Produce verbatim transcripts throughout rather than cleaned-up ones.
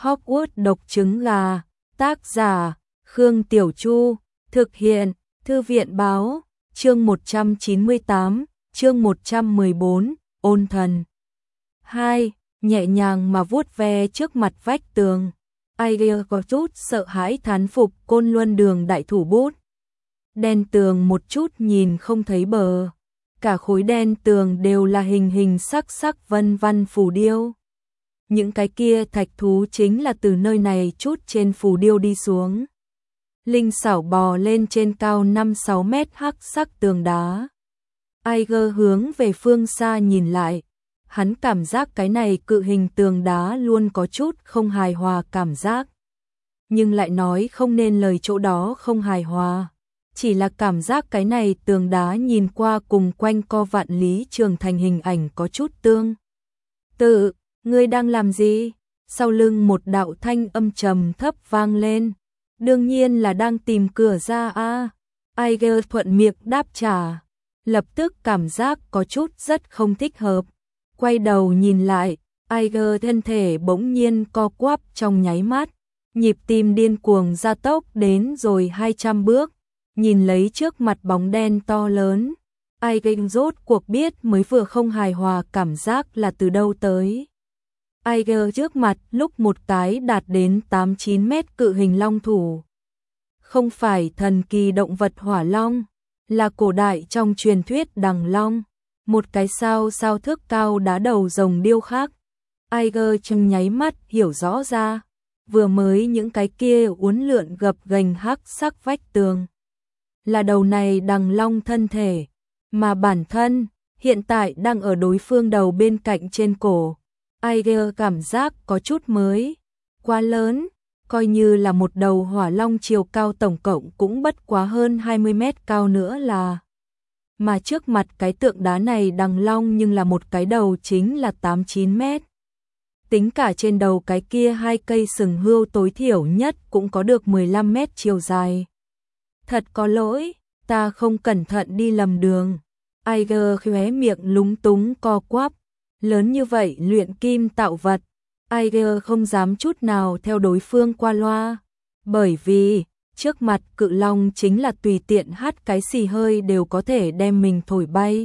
Hogwarts độc trứng gà, tác giả, Khương Tiểu Chu, thực hiện, Thư viện báo, chương một trăm chín mươi tám, chương một trăm mười bốn, ôn thần. hai. Nhẹ nhàng mà vuốt ve trước mặt vách tường. Aigơ có chút sợ hãi thán phục Côn Luân Đường đại thủ bút. Đen tường một chút nhìn không thấy bờ. Cả khối đen tường đều là hình hình sắc sắc vân văn phù điêu. Những cái kia thạch thú chính là từ nơi này chút trên phù điêu đi xuống. Linh xảo bò lên trên cao năm sáu mét hắc sắc tường đá. Aigơ hướng về phương xa nhìn lại. Hắn cảm giác cái này cự hình tường đá luôn có chút không hài hòa cảm giác. Nhưng lại nói không nên lời chỗ đó không hài hòa. Chỉ là cảm giác cái này tường đá nhìn qua cùng quanh co vạn lý trường thành hình ảnh có chút tương tự. Ngươi đang làm gì? Sau lưng một đạo thanh âm trầm thấp vang lên. Đương nhiên là đang tìm cửa ra a. Aigơ thuận miệng đáp trả. Lập tức cảm giác có chút rất không thích hợp. Quay đầu nhìn lại, Aigơ thân thể bỗng nhiên co quắp trong nháy mắt. Nhịp tim điên cuồng gia tốc đến rồi hai trăm bước. Nhìn lấy trước mặt bóng đen to lớn. Aigơ rốt cuộc biết mới vừa không hài hòa cảm giác là từ đâu tới. Aigơ trước mặt lúc một cái đạt đến tám chín mét cự hình long thủ. Không phải thần kỳ động vật hỏa long, là cổ đại trong truyền thuyết đằng long. Một cái sao sao thước cao đá đầu rồng điêu khắc. Aigơ trong nháy mắt hiểu rõ ra. Vừa mới những cái kia uốn lượn gập ghềnh hắc sắc vách tường. Là đầu này đằng long thân thể. Mà bản thân, hiện tại đang ở đối phương đầu bên cạnh trên cổ. Aigơ cảm giác có chút mới, quá lớn, coi như là một đầu hỏa long chiều cao tổng cộng cũng bất quá hơn hai mươi mét cao nữa là. Mà trước mặt cái tượng đá này đằng long nhưng là một cái đầu chính là tám chín mét. Tính cả trên đầu cái kia hai cây sừng hươu tối thiểu nhất cũng có được mười lăm mét chiều dài. Thật có lỗi, ta không cẩn thận đi lầm đường. Aigơ khóe miệng lúng túng co quắp. Lớn như vậy luyện kim tạo vật, Aigơ không dám chút nào theo đối phương qua loa, bởi vì trước mặt cự long chính là tùy tiện hắt cái xì hơi đều có thể đem mình thổi bay.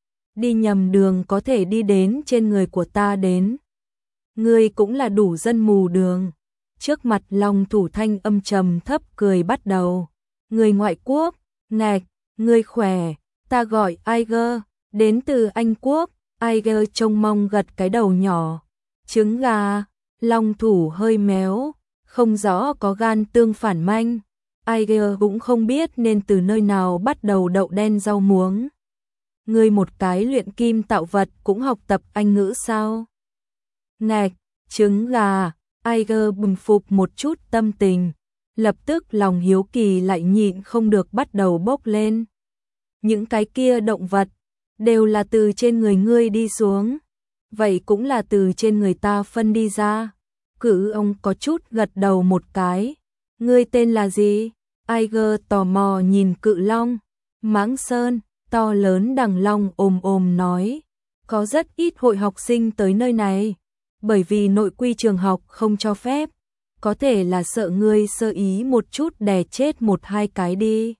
Đi nhầm đường có thể đi đến trên người của ta đến. Ngươi cũng là đủ dân mù đường. Trước mặt long thủ thanh âm trầm thấp cười bắt đầu. Người ngoại quốc, ngạch, ngươi khỏe, ta gọi Aigơ, đến từ Anh Quốc. Aigơ trông mong gật cái đầu nhỏ. Trứng gà, long thủ hơi méo, không rõ có gan tương phản manh. Aigơ cũng không biết nên từ nơi nào bắt đầu đậu đen rau muống. Ngươi một cái luyện kim tạo vật cũng học tập Anh ngữ sao? Ngạch, trứng gà, Aigơ bừng phục một chút tâm tình. Lập tức lòng hiếu kỳ lại nhịn không được bắt đầu bốc lên. Những cái kia động vật đều là từ trên người ngươi đi xuống. Vậy cũng là từ trên người ta phân đi ra. Cự ông có chút gật đầu một cái. Ngươi tên là gì? Aigơ tò mò nhìn cự long. Mãng Sơn, to lớn đằng long ồm ồm nói. Có rất ít hội học sinh tới nơi này. Bởi vì nội quy trường học không cho phép. Có thể là sợ ngươi sơ ý một chút đè chết một hai cái đi.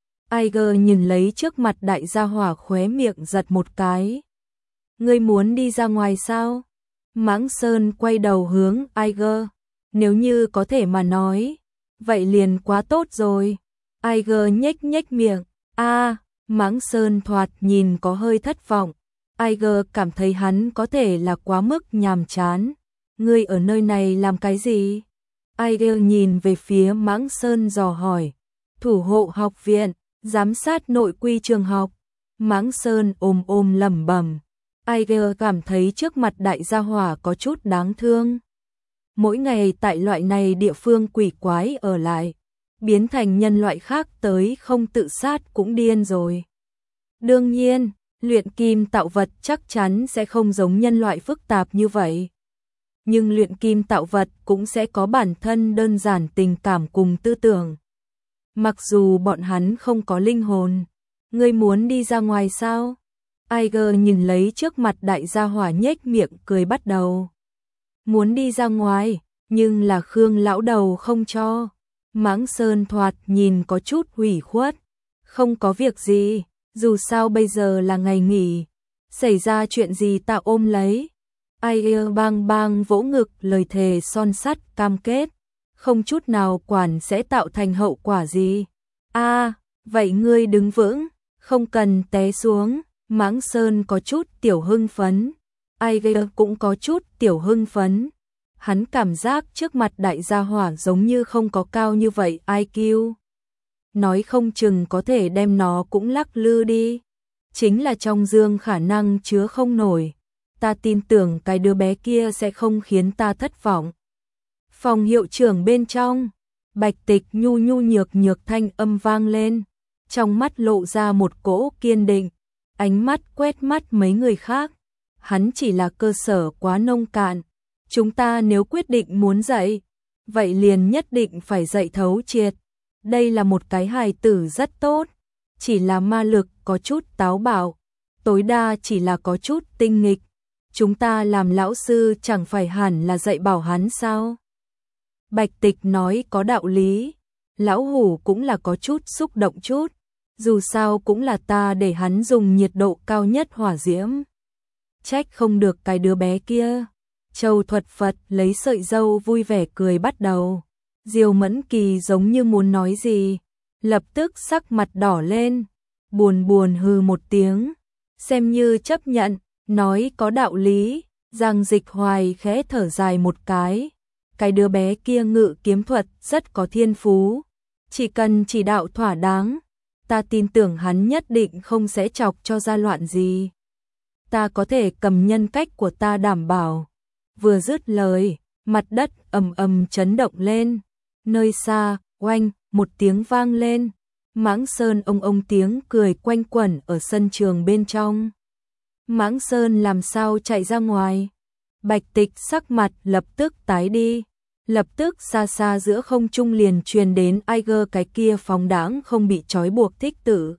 Aigơ nhìn lấy trước mặt đại gia hỏa khóe miệng giật một cái. Ngươi muốn đi ra ngoài sao? Mãng Sơn quay đầu hướng Aigơ. Nếu như có thể mà nói, vậy liền quá tốt rồi. Aigơ nhếch nhếch miệng. A, à, Mãng Sơn thoạt nhìn có hơi thất vọng. Aigơ cảm thấy hắn có thể là quá mức nhàm chán. Ngươi ở nơi này làm cái gì? Aigơ nhìn về phía Mãng Sơn dò hỏi. Thủ hộ học viện. Giám sát nội quy trường học. Mãng Sơn ôm ôm lẩm bẩm. Aigơ cảm thấy trước mặt đại gia hỏa có chút đáng thương. Mỗi ngày tại loại này địa phương quỷ quái ở lại, biến thành nhân loại khác tới không tự sát cũng điên rồi. Đương nhiên, luyện kim tạo vật chắc chắn sẽ không giống nhân loại phức tạp như vậy. Nhưng luyện kim tạo vật cũng sẽ có bản thân đơn giản tình cảm cùng tư tưởng. Mặc dù bọn hắn không có linh hồn. Ngươi muốn đi ra ngoài sao? Aigơ nhìn lấy trước mặt đại gia hỏa nhếch miệng cười bắt đầu. Muốn đi ra ngoài, nhưng là Khương lão đầu không cho. Mãng Sơn thoạt nhìn có chút hủy khuất. Không có việc gì, dù sao bây giờ là ngày nghỉ. Xảy ra chuyện gì ta ôm lấy. Ai ơ bang bang vỗ ngực, lời thề son sắt cam kết. Không chút nào quản sẽ tạo thành hậu quả gì. A, vậy ngươi đứng vững, không cần té xuống. Mãng Sơn có chút tiểu hưng phấn. Ai ơ cũng có chút tiểu hưng phấn. Hắn cảm giác trước mặt đại gia hỏa giống như không có cao như vậy i kiu. Nói không chừng có thể đem nó cũng lắc lư đi. Chính là trong dương khả năng chứa không nổi. Ta tin tưởng cái đứa bé kia sẽ không khiến ta thất vọng. Phòng hiệu trưởng bên trong, Bạch Tịch nhu nhu nhược nhược thanh âm vang lên. Trong mắt lộ ra một cỗ kiên định. Ánh mắt quét mắt mấy người khác. Hắn chỉ là cơ sở quá nông cạn. Chúng ta nếu quyết định muốn dạy, vậy liền nhất định phải dạy thấu triệt. Đây là một cái hài tử rất tốt, chỉ là ma lực có chút táo bạo, tối đa chỉ là có chút tinh nghịch. Chúng ta làm lão sư chẳng phải hẳn là dạy bảo hắn sao? Bạch Tịch nói có đạo lý, lão hủ cũng là có chút xúc động chút, dù sao cũng là ta để hắn dùng nhiệt độ cao nhất hỏa diễm. Trách không được cái đứa bé kia. Châu Thuật Phật lấy sợi dâu vui vẻ cười bắt đầu. Diêu Mẫn Kỳ giống như muốn nói gì, lập tức sắc mặt đỏ lên, buồn buồn hừ một tiếng, xem như chấp nhận, nói có đạo lý. Giang Dịch Hoài khẽ thở dài một cái, cái đứa bé kia ngự kiếm thuật rất có thiên phú, chỉ cần chỉ đạo thỏa đáng, ta tin tưởng hắn nhất định không sẽ chọc cho ra loạn gì. Ta có thể cầm nhân cách của ta đảm bảo. Vừa dứt lời, mặt đất ầm ầm chấn động lên. Nơi xa, oanh, một tiếng vang lên. Mãng Sơn ông ông tiếng cười quanh quẩn ở sân trường bên trong. Mãng Sơn làm sao chạy ra ngoài? Bạch Tịch sắc mặt lập tức tái đi. Lập tức xa xa giữa không trung liền truyền đến Aiger cái kia phóng đãng không bị trói buộc thích tử.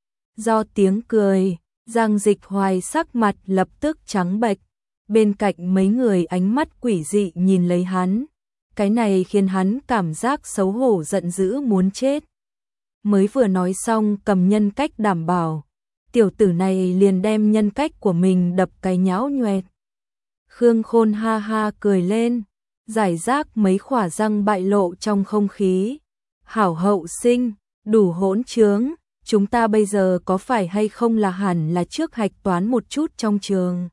Do tiếng cười, Giang Dịch Hoài sắc mặt lập tức trắng bệch. Bên cạnh mấy người ánh mắt quỷ dị nhìn lấy hắn. Cái này khiến hắn cảm giác xấu hổ giận dữ muốn chết. Mới vừa nói xong cầm nhân cách đảm bảo. Tiểu tử này liền đem nhân cách của mình đập cái nhão nhoẹt. Khương Khôn ha ha cười lên. Giải rác mấy khỏa răng bại lộ trong không khí. Hảo hậu sinh, đủ hỗn trướng. Chúng ta bây giờ có phải hay không là hẳn là trước hạch toán một chút trong trường.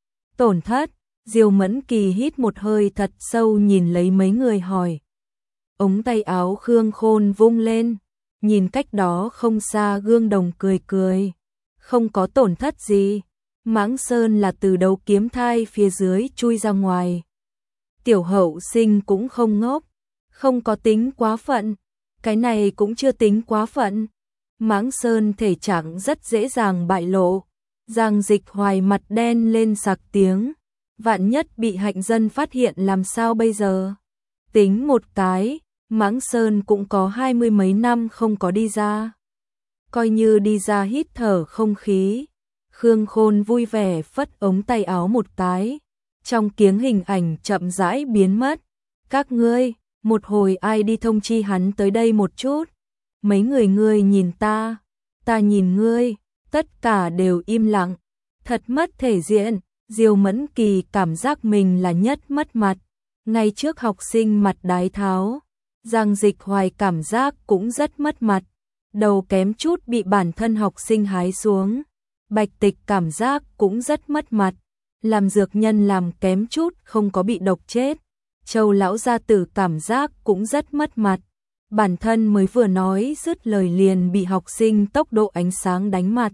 Tổn thất, Diêu Mẫn Kỳ hít một hơi thật sâu nhìn lấy mấy người hỏi. Ống tay áo Khương Khôn vung lên, nhìn cách đó không xa gương đồng cười cười. Không có tổn thất gì, Mãng Sơn là từ đấu kiếm thai phía dưới chui ra ngoài. Tiểu hậu sinh cũng không ngốc, không có tính quá phận, cái này cũng chưa tính quá phận. Mãng Sơn thể trạng rất dễ dàng bại lộ. Giang Dịch Hoài mặt đen lên sặc tiếng. Vạn nhất bị hạnh dân phát hiện làm sao bây giờ? Tính một cái, Mãng Sơn cũng có hai mươi mấy năm không có đi ra. Coi như đi ra hít thở không khí. Khương Khôn vui vẻ phất ống tay áo một cái. Trong kiếng hình ảnh chậm rãi biến mất. Các ngươi, một hồi ai đi thông chi hắn tới đây một chút. Mấy người ngươi nhìn ta, ta nhìn ngươi. Tất cả đều im lặng, thật mất thể diện. Diêu Mẫn Kỳ cảm giác mình là nhất mất mặt, ngay trước học sinh mặt đái tháo. Giang Dịch Hoài cảm giác cũng rất mất mặt, đầu kém chút bị bản thân học sinh hái xuống. Bạch Tịch cảm giác cũng rất mất mặt, làm dược nhân làm kém chút không có bị độc chết. Châu lão gia tử cảm giác cũng rất mất mặt, bản thân mới vừa nói dứt lời liền bị học sinh tốc độ ánh sáng đánh mặt.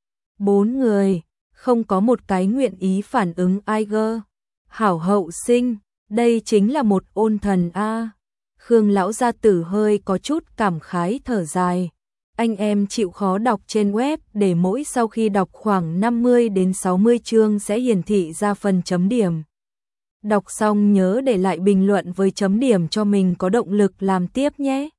Bốn người, không có một cái nguyện ý phản ứng Aiger. Hảo hậu sinh, đây chính là một ôn thần a. Khương lão gia tử hơi có chút cảm khái thở dài. Anh em chịu khó đọc trên web để mỗi sau khi đọc khoảng năm mươi đến sáu mươi chương sẽ hiển thị ra phần chấm điểm. Đọc xong nhớ để lại bình luận với chấm điểm cho mình có động lực làm tiếp nhé.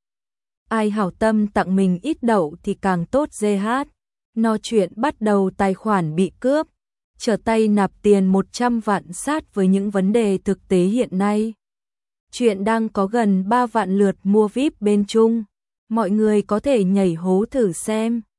Ai hảo tâm tặng mình ít đậu thì càng tốt giê hát. No chuyện bắt đầu tài khoản bị cướp. Trở tay nạp tiền một trăm vạn sát với những vấn đề thực tế hiện nay. Chuyện đang có gần ba vạn lượt mua vi ai pi bên Trung. Mọi người có thể nhảy hố thử xem.